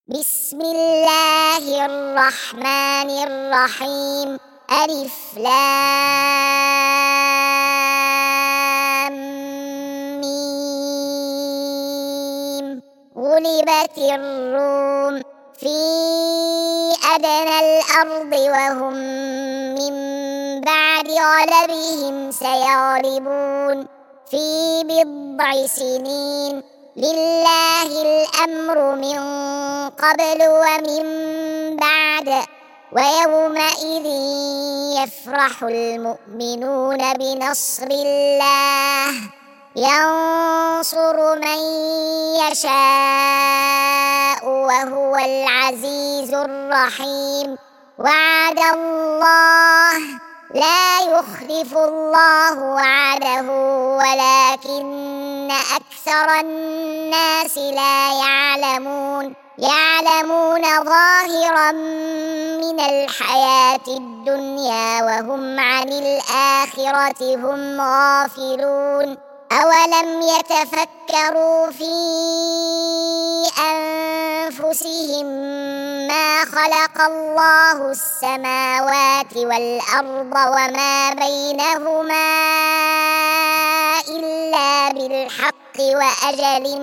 بسم الله الرحمن الرحيم. ألف لام ميم. غلبت الروم في أدنى الأرض وهم من بعد غلبهم سيغلبون في بضع سنين. لله الأمر من قبل ومن بعد، ويومئذ يفرح المؤمنون بنصر الله ينصر من يشاء وهو العزيز الرحيم. وعد الله لا يخلف الله وعده ولكن أكثر الناس لا يعلمون ظاهرا من الحياة الدنيا وهم عن الآخرة هم غافلون. أولم يتفكروا في أنفسهم ما خلق الله السماوات والأرض وما بينهما إلا بالحق وأجل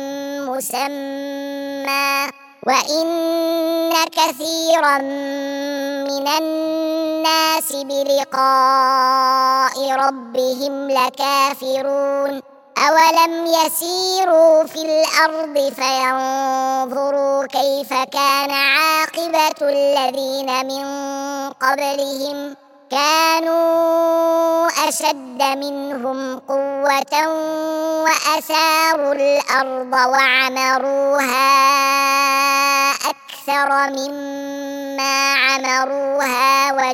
مسمى، وإن كثيرا من الناس بلقاء ربهم لكافرون. أولم يسيروا في الأرض فينظروا كيف كان عاقبة الذين من قبلهم كانوا أشد منهم قوة وأثاروا الأرض وعمروها أكثر مما عمروها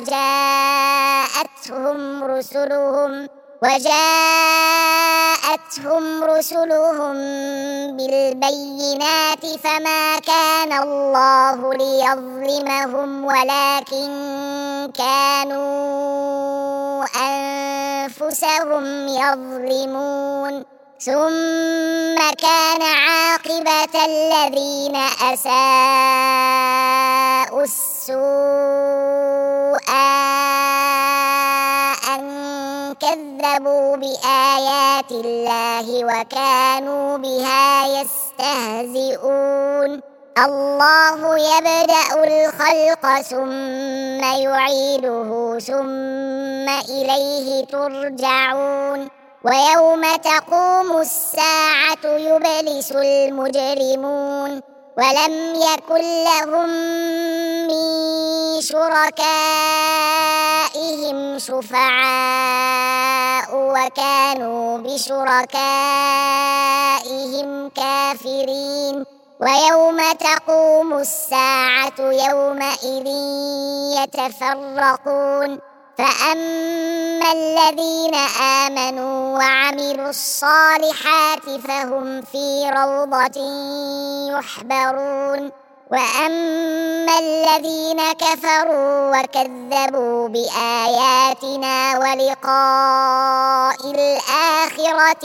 وجاءتهم رسلهم بالبينات فما كان الله ليظلمهم ولكن كانوا أنفسهم يظلمون. ثم كان عاقبة الذين أساءوا السوء أن كذبوا بآيات الله وكانوا بها يستهزئون. الله يبدأ الخلق ثم يعيده ثم إليه ترجعون. ويوم تقوم الساعة يبلس المجرمون ولم يكن لهم من شركائهم شفعاء وكانوا بشركائهم كافرين. ويوم تقوم الساعة يومئذ يتفرقون، فأما الذين آمنوا وعملوا الصالحات فهم في روضة يحبرون، وأما الذين كفروا وكذبوا بآياتنا ولقاء الآخرة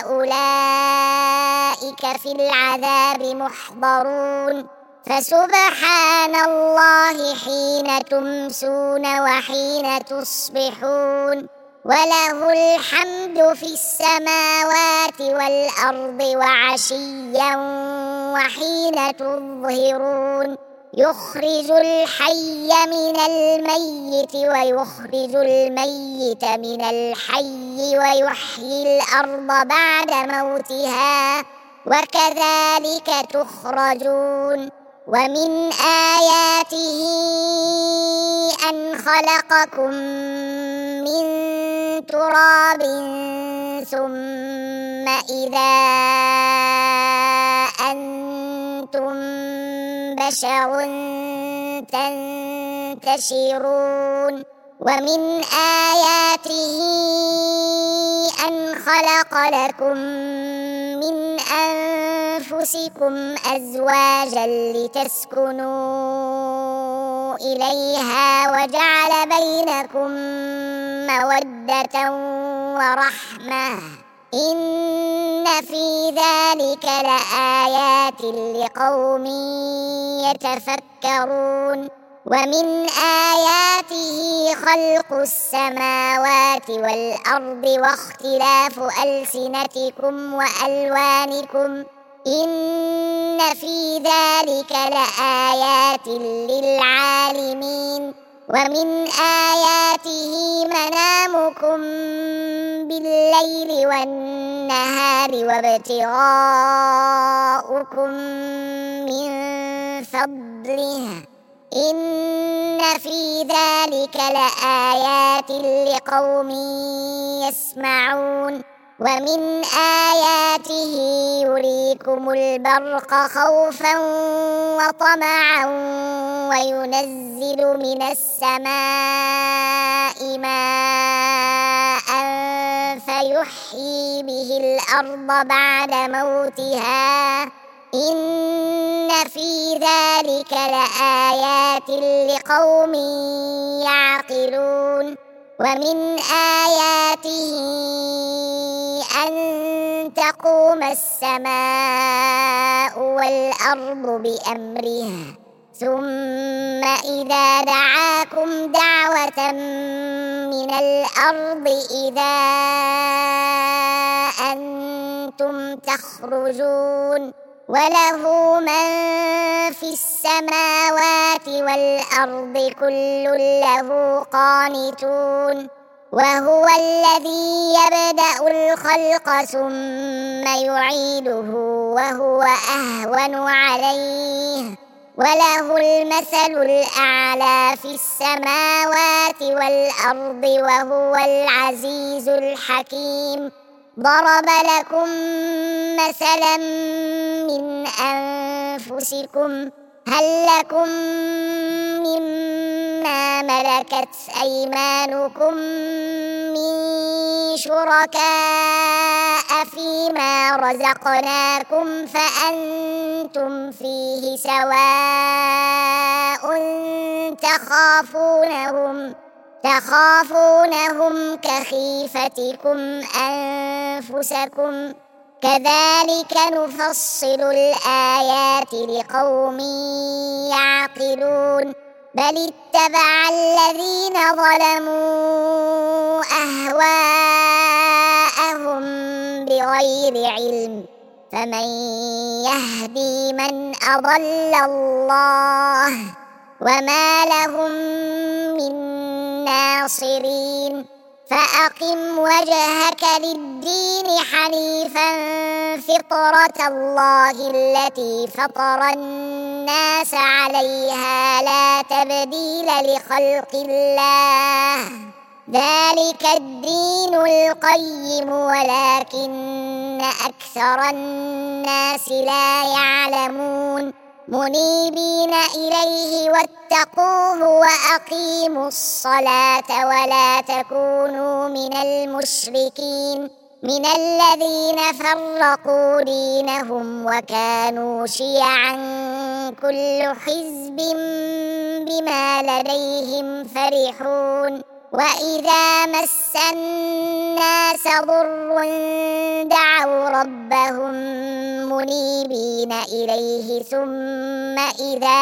فأولئك في العذاب محضرون. فسبحان الله حين تمسون وحين تصبحون، وله الحمد في السماوات والأرض وعشيا وحين تظهرون. يخرج الحي من الميت ويخرج الميت من الحي ويحيي الأرض بعد موتها وكذلك تخرجون. ومن آياته أن خلقكم من تراب ثم إذا أنتم بشر تنتشرون. ومن آياته أن خلق لكم من أنفسكم أزواجا لتسكنوا إليها وجعل بينكم مودة ورحمة إن في ذلك لآيات لقوم يتفكرون ومن آياته خلق السماوات والأرض واختلاف ألسنتكم وألوانكم إن في ذلك لآيات للعالمين ومن آياته منامكم بالليل والنهار وابتغاؤكم من فضله إن في ذلك لآيات لقوم يسمعون ومن آياته يريكم البرق خوفا وطمعا وينزل من السماء ماء فيحيي به الأرض بعد موتها إن في ذلك لآيات لقوم يعقلون ومن آياته أن تقوم السماء والأرض بأمره ثم إذا دعاكم دعوة من الأرض إذا أنتم تخرجون وله من في السماوات والأرض كل له قانتون وهو الذي يبدأ الخلق ثم يعيده وهو أهون عليه وله المثل الأعلى في السماوات والأرض وهو العزيز الحكيم ضرب لكم مثلا من أنفسكم هل لكم مما ملكت أيمانكم من شركاء فيما رزقناكم فأنتم فيه سواء تخافونهم كخيفتكم أنفسكم كذلك نفصل الآيات لقوم يعقلون بل اتبع الذين ظلموا أهواءهم بغير علم فمن يهدي من أضل الله وما لهم من ناصرين فأقم وجهك للدين حنيفا فطرة الله التي فطر الناس عليها لا تبديل لخلق الله ذلك الدين القيم ولكن أكثر الناس لا يعلمون منيبين إليه واتقوه وأقيموا الصلاة ولا تكونوا من المشركين من الذين فرقوا دينهم وكانوا شيعا كل حزب بما لديهم فرحون وإذا مس الناس ضر دعوا ربهم منيبين إليه ثم إذا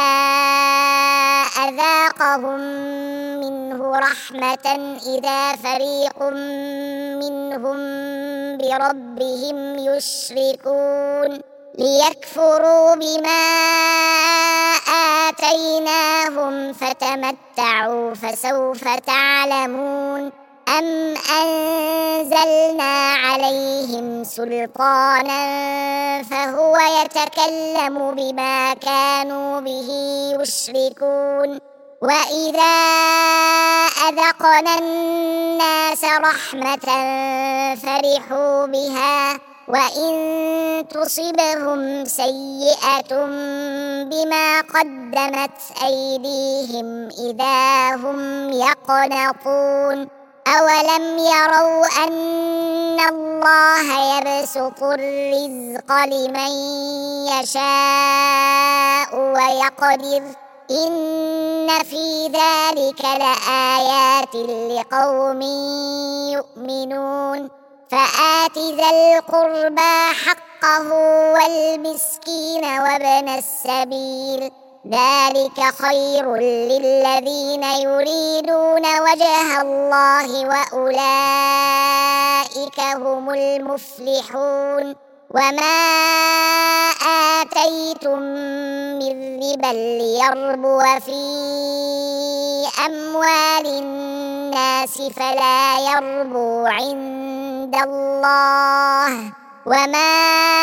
أذاقهم منه رحمة إذا فريق منهم بربهم يشركون ليكفروا بما آتيناهم فتمتعوا فسوف تعلمون أم أنزلنا عليهم سلطانا فهو يتكلم بما كانوا به يشركون وإذا أذقنا الناس رحمة فرحوا بها وإن تصبهم سيئة بما قدمت أيديهم إذا هم يقنطون أولم يروا أن الله يبسط الرزق لمن يشاء ويقدر إن في ذلك لآيات لقوم يؤمنون فآت ذا القربى حقه والمسكين وابن السبيل ذلك خير للذين يريدون وجه الله وأولئك هم المفلحون وما آتيتم من ربا ليربو في أموال الناس فلا يربو عند الله وما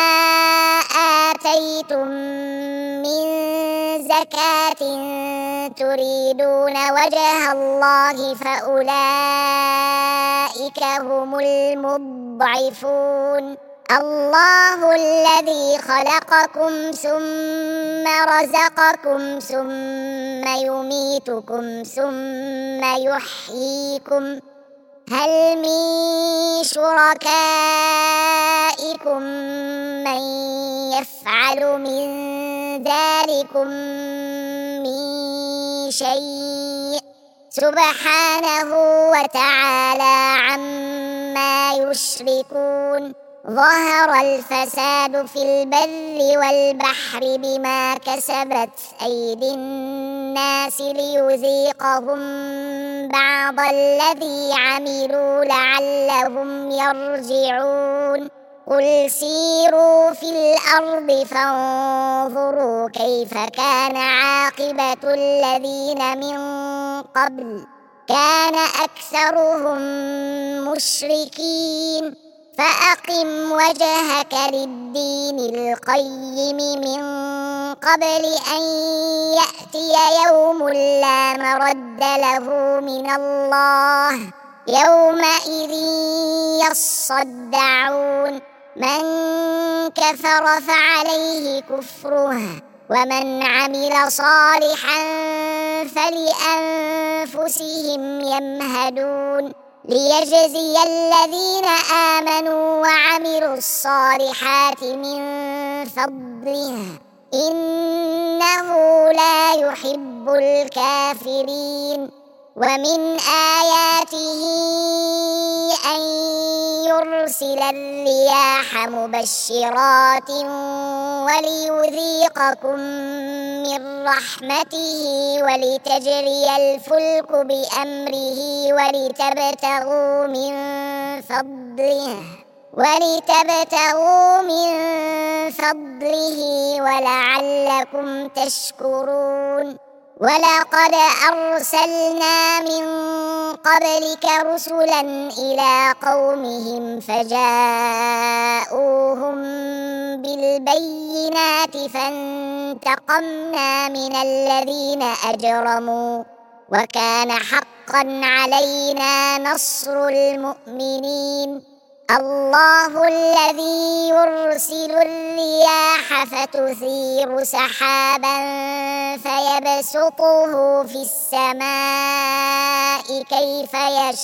آتيتم من زكاة تريدون وجه الله فأولئك هم المضعفون الله الذي خلقكم ثم رزقكم ثم يميتكم ثم يحييكم هل من شركائكم من يفعل من ذلكم من شيء سبحانه وتعالى عما يشركون ظهر الفساد في البر والبحر بما كسبت أيدي الناس ليذيقهم بعض الذي عملوا لعلهم يرجعون قل سيروا في الأرض فانظروا كيف كان عاقبة الذين من قبل كان أكثرهم مشركين فأقم وجهك للدين القيم من قبل أن يأتي يوم لا مرد له من الله يومئذ يصدعون من كفر فعليه كفره ومن عمل صالحا فلأنفسهم يمهدون ليجزي الذين آمنوا وعملوا الصالحات من فضله إنه لا يحب الكافرين ومن آياته أن يرسل الرياح مبشرات وليذيقكم من رحمته ولتجري الفلك بأمره ولتبتغوا من فضله ولعلكم تشكرون ولقد أرسلنا من قبلك رسلا إلى قومهم فجاءوهم بالبينات فانتقمنا من الذين أجرموا وكان حقا علينا نصر المؤمنين الله الذي يرسل الرياح فتثير سحابا فيبسطه في السماء كيف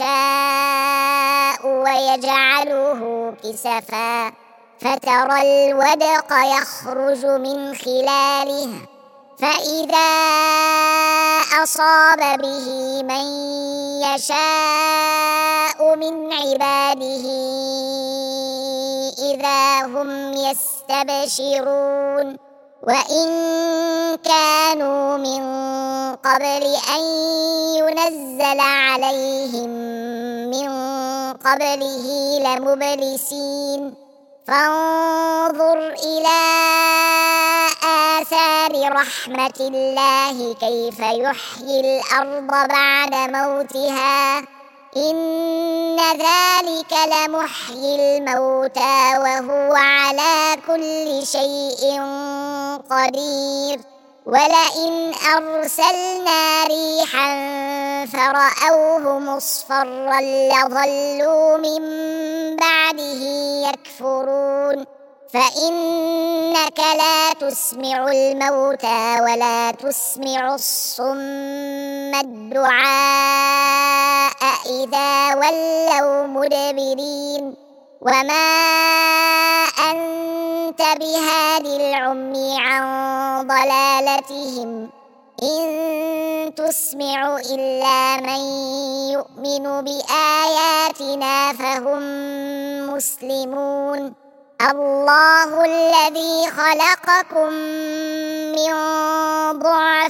يشاء ويجعله كسفا فترى الودق يخرج من خلاله فإذا أصاب به من يشاء من عباده إذا هم يستبشرون وإن كانوا من قبل أن ينزل عليهم من قبله لمبلسين فانظر إلى آثار رحمة الله كيف يحيي الأرض بعد موتها إن ذلك لمحيي الموتى وهو على كل شيء قدير ولئن أرسلنا ريحا فرأوه مصفرا لظلوا من بعده يكفرون فإنك لا تسمع الموتى ولا تسمع الصم الدعاء إذا ولوا مدبرين وما أنت بهادي العمي عن ضلالتهم إن تسمع إلا من يؤمن بآياتنا فهم مسلمون الله الذي خلقكم من ضعف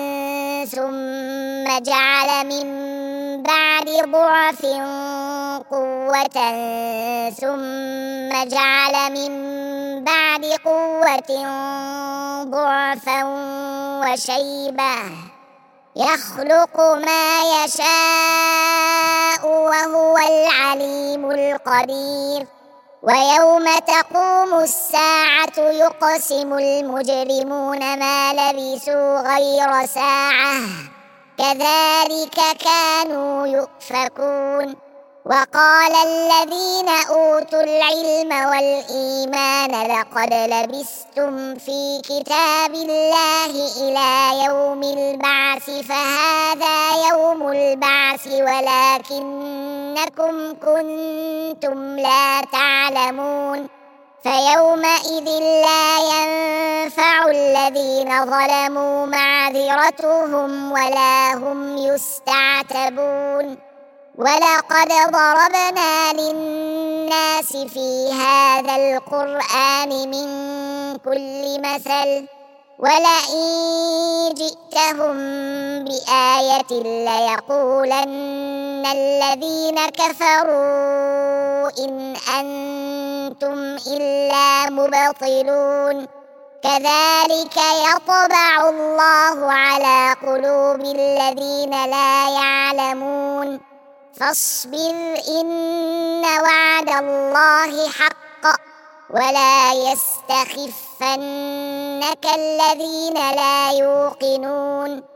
ثم جعل من بعد ضعف قوة ثم جعل من بعد قوة ضعفا وشيبة يخلق ما يشاء وهو العليم القدير ويوم تقوم الساعة يقسم المجرمون ما لبثوا غير ساعة كذلك كانوا يؤفكون وقال الذين أوتوا العلم والإيمان لقد لبثتم في كتاب الله إلى يوم البعث فهذا يوم البعث ولكنكم كنتم لا تعلمون فيومئذ لا ينفع الذين ظلموا معذرتهم ولا هم يستعتبون ولقد ضربنا للناس في هذا القرآن من كل مثل ولئن جئتهم بآية ليقولن الذين كفروا إن أنتم إلا مبطلون كذلك يطبع الله على قلوب الذين لا يعلمون فاصبر إن وعد الله حق ولا يستخفنك الذين لا يوقنون